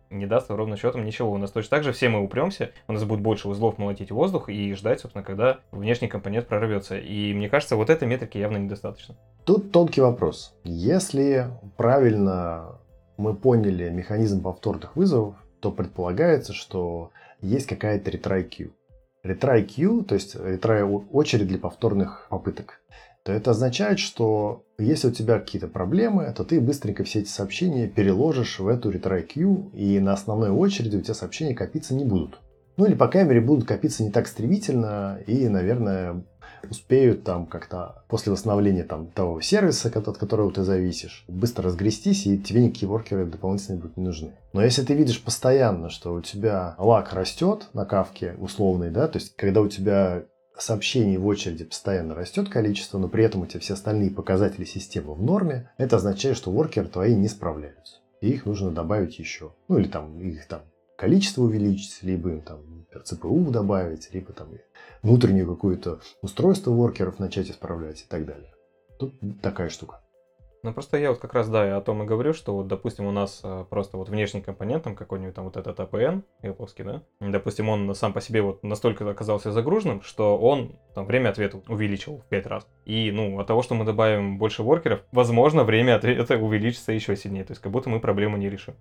не даст ровно счетом ничего. У нас точно так же все мы упремся, у нас будет больше узлов молотить в воздух и ждать, собственно, когда внешний компонент прорвется. И мне кажется, вот этой метрики явно недостаточно. Тут тонкий вопрос. Если правильно мы поняли механизм повторных вызовов, то предполагается, что есть какая-то retry queue. Retry queue, то есть retry очередь для повторных попыток, то это означает, что если у тебя какие-то проблемы, то ты быстренько все эти сообщения переложишь в эту retry queue, и на основной очереди у тебя сообщения копиться не будут. Ну или, по крайней мере, будут копиться не так стремительно и, наверное, успеют там как-то после восстановления там того сервиса, от которого ты зависишь, быстро разгрестись, и тебе никакие воркеры дополнительные будут не нужны. Но если ты видишь постоянно, что у тебя лаг растет на кавке условный, да, то есть когда у тебя сообщений в очереди постоянно растет количество, но при этом у тебя все остальные показатели системы в норме, это означает, что воркеры твои не справляются. И их нужно добавить еще. Ну или там их там количество увеличить, либо им там CPU добавить, либо там внутреннее какое-то устройство воркеров начать исправлять и так далее. Тут такая штука. Ну, просто я вот как раз, да, о том и говорю, что вот, допустим, у нас просто вот внешний компонент, там какой-нибудь там вот этот APN, Apple-ский, да, допустим, он сам по себе вот настолько оказался загруженным, что он там время ответа увеличил в 5 раз. И, ну, от того, что мы добавим больше воркеров, возможно, время ответа увеличится еще сильнее, то есть как будто мы проблему не решим.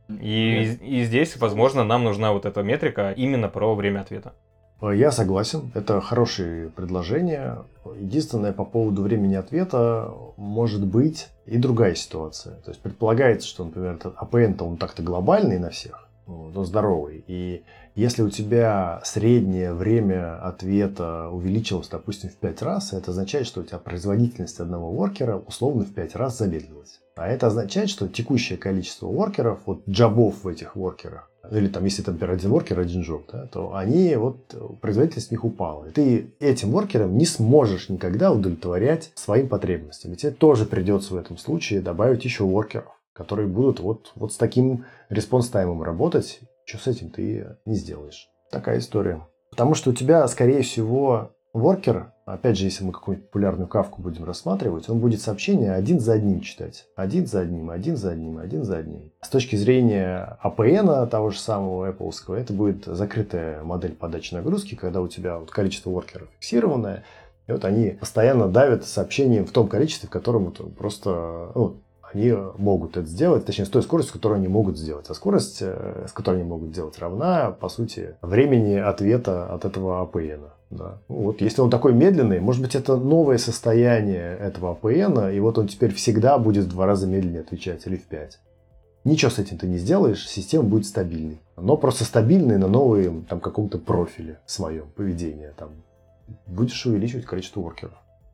И здесь, возможно, нам нужна вот эта метрика именно про время ответа. Я согласен, это хорошее предложение. Единственное, по поводу времени ответа может быть и другая ситуация. То есть предполагается, что, например, этот APN-то он так-то глобальный на всех, он здоровый. И если у тебя среднее время ответа увеличилось, допустим, в 5 раз, это означает, что у тебя производительность одного воркера условно в 5 раз замедлилась. А это означает, что текущее количество воркеров, вот джобов в этих воркерах, или там, если там, например, один воркер, один джоб, да, то они, вот, производительность у них упала. И ты этим воркерам не сможешь никогда удовлетворять своим потребностям. И тебе тоже придется в этом случае добавить еще воркеров, которые будут вот с таким респонс-таймом работать. Что с этим ты не сделаешь. Такая история. Потому что у тебя, скорее всего, воркер, опять же, если мы какую-нибудь популярную кавку будем рассматривать, он будет сообщения один за одним читать. Один за одним, один за одним, один за одним. С точки зрения APN, того же самого Apple-ского, это будет закрытая модель подачи нагрузки, когда у тебя вот количество воркеров фиксированное, и вот они постоянно давят сообщения в том количестве, в котором вот просто... они могут это сделать, точнее, с той скоростью, которую они могут сделать. А скорость, с которой они могут сделать, равна, по сути, времени ответа от этого APN. Да. Вот, если он такой медленный, может быть, это новое состояние этого APN, и вот он теперь всегда будет в 2 раза медленнее отвечать, или в 5. Ничего с этим ты не сделаешь, система будет стабильной. Но просто стабильной на новом там, каком-то профиле своем поведения. Там, будешь увеличивать количество воркеров.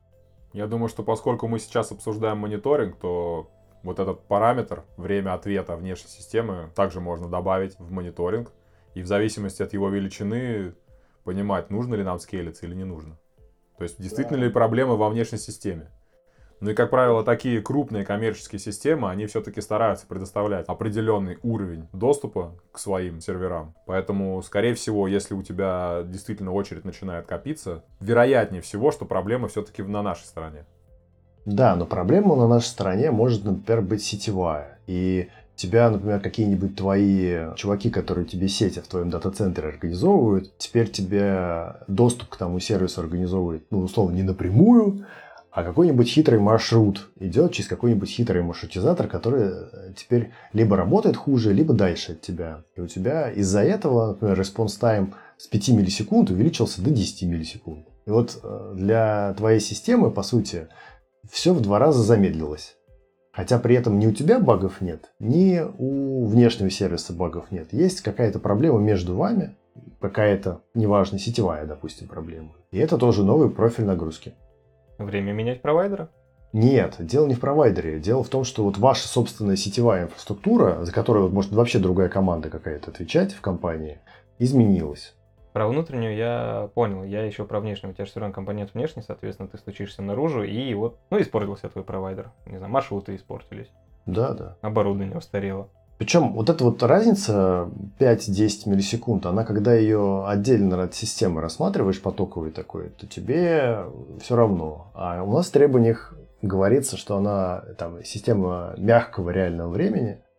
Я думаю, что поскольку мы сейчас обсуждаем мониторинг, то вот этот параметр, время ответа внешней системы, также можно добавить в мониторинг. И в зависимости от его величины понимать, нужно ли нам скейлиться или не нужно. То есть, действительно ли проблемы во внешней системе. Ну и, как правило, такие крупные коммерческие системы, они все-таки стараются предоставлять определенный уровень доступа к своим серверам. Поэтому, скорее всего, если у тебя действительно очередь начинает копиться, вероятнее всего, что проблема все-таки на нашей стороне. Да, но проблема на нашей стороне может, например, быть сетевая. И тебя, например, какие-нибудь твои чуваки, которые тебе сети в твоем дата-центре организовывают, теперь тебе доступ к тому сервису организовывают, условно, не напрямую, а какой-нибудь хитрый маршрут идет через какой-нибудь хитрый маршрутизатор, который теперь либо работает хуже, либо дальше от тебя. И у тебя из-за этого, например, response time с 5 миллисекунд увеличился до 10 миллисекунд. И вот для твоей системы, по сути, все в 2 раза замедлилось. Хотя при этом ни у тебя багов нет, ни у внешнего сервиса багов нет. Есть какая-то проблема между вами, какая-то, неважно, сетевая, допустим, проблема. И это тоже новый профиль нагрузки. Время менять провайдера? Нет, дело не в провайдере. Дело в том, что вот ваша собственная сетевая инфраструктура, за которую может вообще другая команда какая-то отвечать в компании, изменилась. Про внутреннюю я понял, я еще про внешнюю. У тебя же все равно компонент внешний, соответственно, ты стучишься наружу, и вот, испортился твой провайдер. Не знаю, маршруты испортились. Да. Оборудование устарело. Причем вот эта вот разница 5-10 миллисекунд, она когда ее отдельно от системы рассматриваешь, потоковый такой, то тебе все равно. А у нас в требованиях говорится, что она там система мягкого реального времени,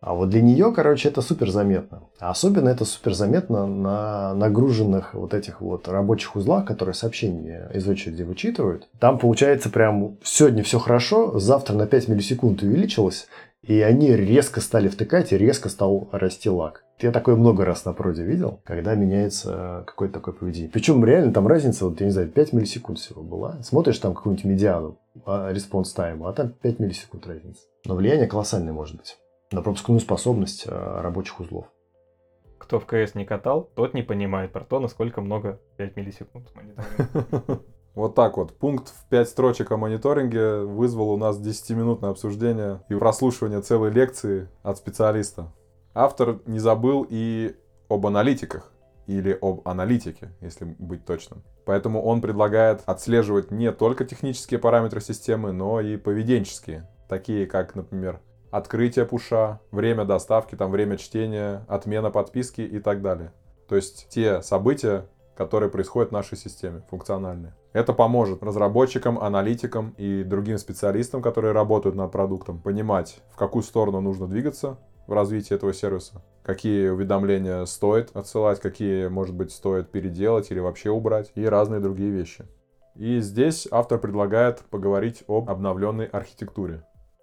А вот для нее, короче, это супер заметно. А особенно это супер заметно на нагруженных вот этих вот рабочих узлах, которые сообщения из очереди вычитывают. Там получается прям сегодня все хорошо, завтра на 5 миллисекунд увеличилось, и они резко стали втыкать, и резко стал расти лаг. Я такое много раз на проде видел, когда меняется какое-то такое поведение. Причем реально там разница, вот я не знаю, 5 миллисекунд всего была. Смотришь там какую-нибудь медиану, респонс тайма, а там 5 миллисекунд разница. Но влияние колоссальное может быть на пропускную способность рабочих узлов. Кто в КС не катал, тот не понимает про то, насколько много 5 миллисекунд мониторинга. Вот так вот. Пункт в 5 строчек о мониторинге вызвал у нас 10-минутное обсуждение и прослушивание целой лекции от специалиста. Автор не забыл и об аналитиках, или об аналитике, если быть точным. Поэтому он предлагает отслеживать не только технические параметры системы, но и поведенческие, такие как, например, открытие пуша, время доставки, там, время чтения, отмена подписки и так далее. То есть те события, которые происходят в нашей системе, функциональные. Это поможет разработчикам, аналитикам и другим специалистам, которые работают над продуктом, понимать, в какую сторону нужно двигаться в развитии этого сервиса, какие уведомления стоит отсылать, какие, может быть, стоит переделать или вообще убрать, и разные другие вещи. И здесь автор предлагает поговорить об обновленной архитектуре.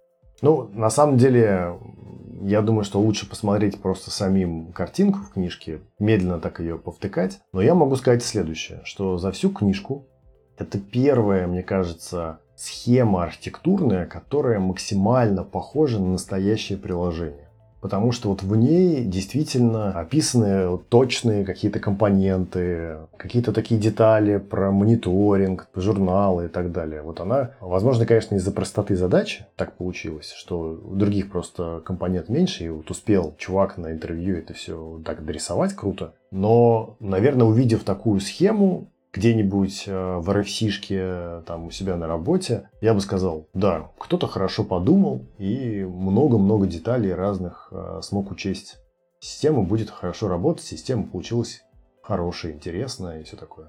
Ну, на самом деле, я думаю, что лучше посмотреть просто самим картинку в книжке, медленно так ее повтыкать. Но я могу сказать следующее, что за всю книжку это первая, мне кажется, схема архитектурная, которая максимально похожа на настоящее приложение. Потому что вот в ней действительно описаны точные какие-то компоненты, какие-то такие детали про мониторинг, журналы и так далее. Вот она, возможно, конечно, из-за простоты задачи так получилось, что у других просто компонент меньше, и вот успел чувак на интервью это все так дорисовать круто. Но, наверное, увидев такую схему, где-нибудь в RFC-шке там у себя на работе, я бы сказал, да, кто-то хорошо подумал и много-много деталей разных смог учесть. Система будет хорошо работать, система получилась хорошая, интересная и все такое.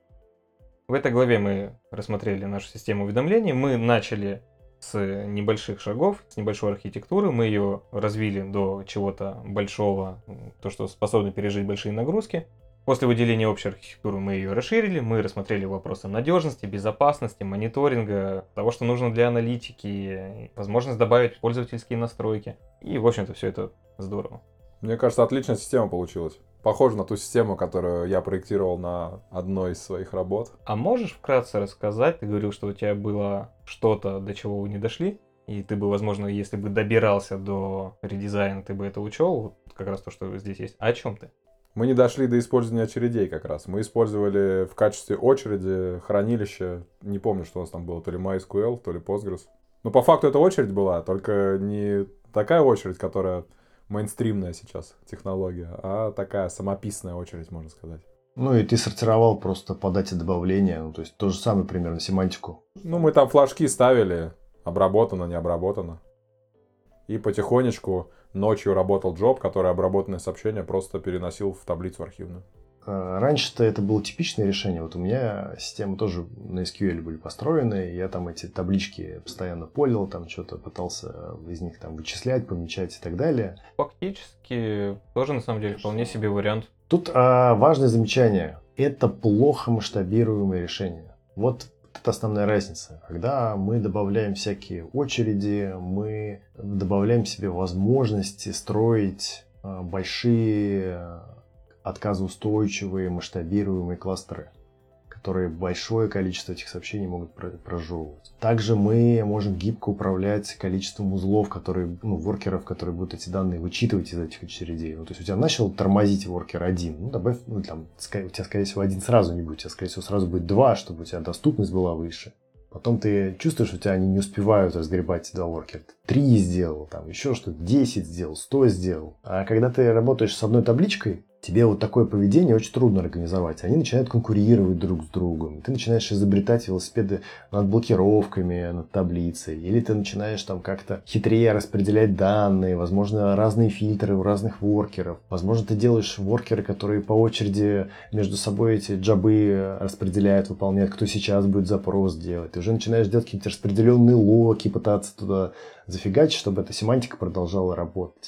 В этой главе мы рассмотрели нашу систему уведомлений. Мы начали с небольших шагов, с небольшой архитектуры. Мы ее развили до чего-то большого, то, что способно пережить большие нагрузки. После выделения общей архитектуры мы ее расширили, мы рассмотрели вопросы надежности, безопасности, мониторинга, того, что нужно для аналитики, возможность добавить пользовательские настройки. И, в общем-то, все это здорово. Мне кажется, отличная система получилась. Похожа на ту систему, которую я проектировал на одной из своих работ. А можешь вкратце рассказать? Ты говорил, что у тебя было что-то, до чего вы не дошли, и ты бы, возможно, если бы добирался до редизайна, ты бы это учел, вот как раз то, что здесь есть. А о чем ты? Мы не дошли до использования очередей как раз. Мы использовали в качестве очереди хранилище. Не помню, что у нас там было, то ли MySQL, то ли Postgres. Но по факту это очередь была, только не такая очередь, которая мейнстримная сейчас технология, а такая самописная очередь, можно сказать. Ну и ты сортировал просто по дате добавления, ну то есть то же самое примерно семантику. Ну мы там флажки ставили, обработано, не обработано. И потихонечку ночью работал джоб, который обработанное сообщение просто переносил в таблицу архивную. Раньше-то это было типичное решение. Вот у меня системы тоже на SQL были построены. Я там эти таблички постоянно полил, там что-то пытался из них там вычислять, помечать и так далее. Фактически тоже на самом деле вполне себе вариант. Тут важное замечание. Это плохо масштабируемое решение. Вот это основная разница. Когда мы добавляем всякие очереди, мы добавляем себе возможности строить большие отказоустойчивые масштабируемые кластеры, которые большое количество этих сообщений могут прожевывать. Также мы можем гибко управлять количеством узлов, которые, воркеров, которые будут эти данные вычитывать из этих очередей. То есть у тебя начал тормозить воркер 1, добавь, у тебя, скорее всего, один сразу не будет, у тебя, скорее всего, сразу будет 2, чтобы у тебя доступность была выше. Потом ты чувствуешь, что у тебя они не успевают разгребать эти 2 воркера. 3 сделал, там еще что-то, 10 сделал, 100 сделал. А когда ты работаешь с одной табличкой, тебе вот такое поведение очень трудно организовать. Они начинают конкурировать друг с другом. Ты начинаешь изобретать велосипеды над блокировками, над таблицей. Или ты начинаешь там как-то хитрее распределять данные. Возможно, разные фильтры у разных воркеров. Возможно, ты делаешь воркеры, которые по очереди между собой эти джобы распределяют, выполняют, кто сейчас будет запрос делать. Ты уже начинаешь делать какие-то распределенные локи, пытаться туда зафигачить, чтобы эта семантика продолжала работать.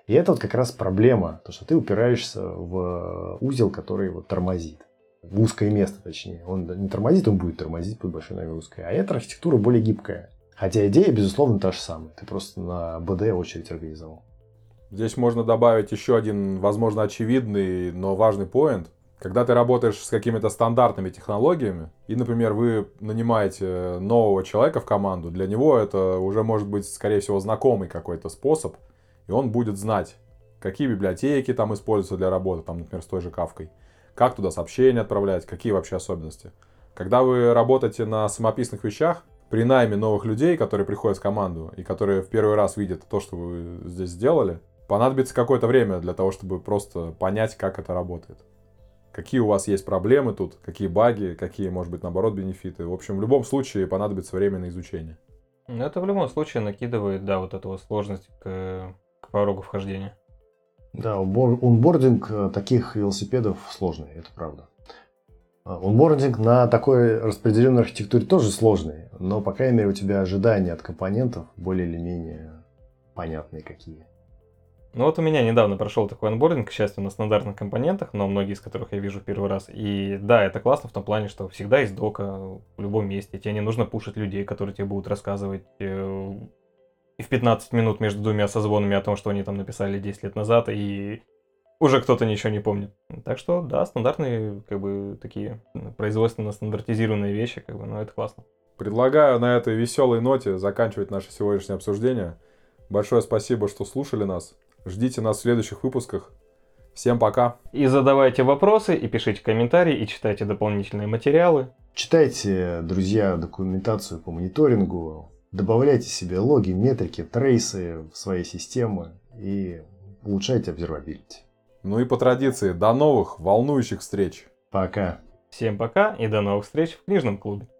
И это вот как раз проблема, то, что ты упираешься в узел, который вот тормозит. В узкое место, точнее. Он не тормозит, он будет тормозить, будет большой нагрузкой. А эта архитектура более гибкая. Хотя идея, безусловно, та же самая. Ты просто на БД очередь организовал. Здесь можно добавить еще один, возможно, очевидный, но важный поинт. Когда ты работаешь с какими-то стандартными технологиями, и, например, вы нанимаете нового человека в команду, для него это уже может быть, скорее всего, знакомый какой-то способ, и он будет знать, какие библиотеки там используются для работы, там, например, с той же Кавкой, как туда сообщения отправлять, какие вообще особенности. Когда вы работаете на самописных вещах, при найме новых людей, которые приходят в команду и которые в первый раз видят то, что вы здесь сделали, понадобится какое-то время для того, чтобы просто понять, как это работает. Какие у вас есть проблемы тут, какие баги, какие, может быть, наоборот, бенефиты. В общем, в любом случае понадобится время на изучение. Ну, это в любом случае накидывает, да, вот эту вот сложность к порогу вхождения. Да, онбординг таких велосипедов сложный, это правда. Онбординг на такой распределенной архитектуре тоже сложный, но, по крайней мере, у тебя ожидания от компонентов более или менее понятные какие. Ну вот у меня недавно прошел такой онбординг, к счастью, на стандартных компонентах, но многие из которых я вижу первый раз. И да, это классно в том плане, что всегда есть дока в любом месте. Тебе не нужно пушить людей, которые тебе будут рассказывать и в 15 минут между двумя созвонами о том, что они там написали 10 лет назад, и уже кто-то ничего не помнит. Так что, да, стандартные, как бы, такие производственно стандартизированные вещи, как бы, но это классно. Предлагаю на этой веселой ноте заканчивать наше сегодняшнее обсуждение. Большое спасибо, что слушали нас. Ждите нас в следующих выпусках. Всем пока. И задавайте вопросы, и пишите комментарии, и читайте дополнительные материалы. Читайте, друзья, документацию по мониторингу, добавляйте себе логи, метрики, трейсы в свои системы и улучшайте observability. Ну и по традиции, до новых волнующих встреч. Пока. Всем пока и до новых встреч в книжном клубе.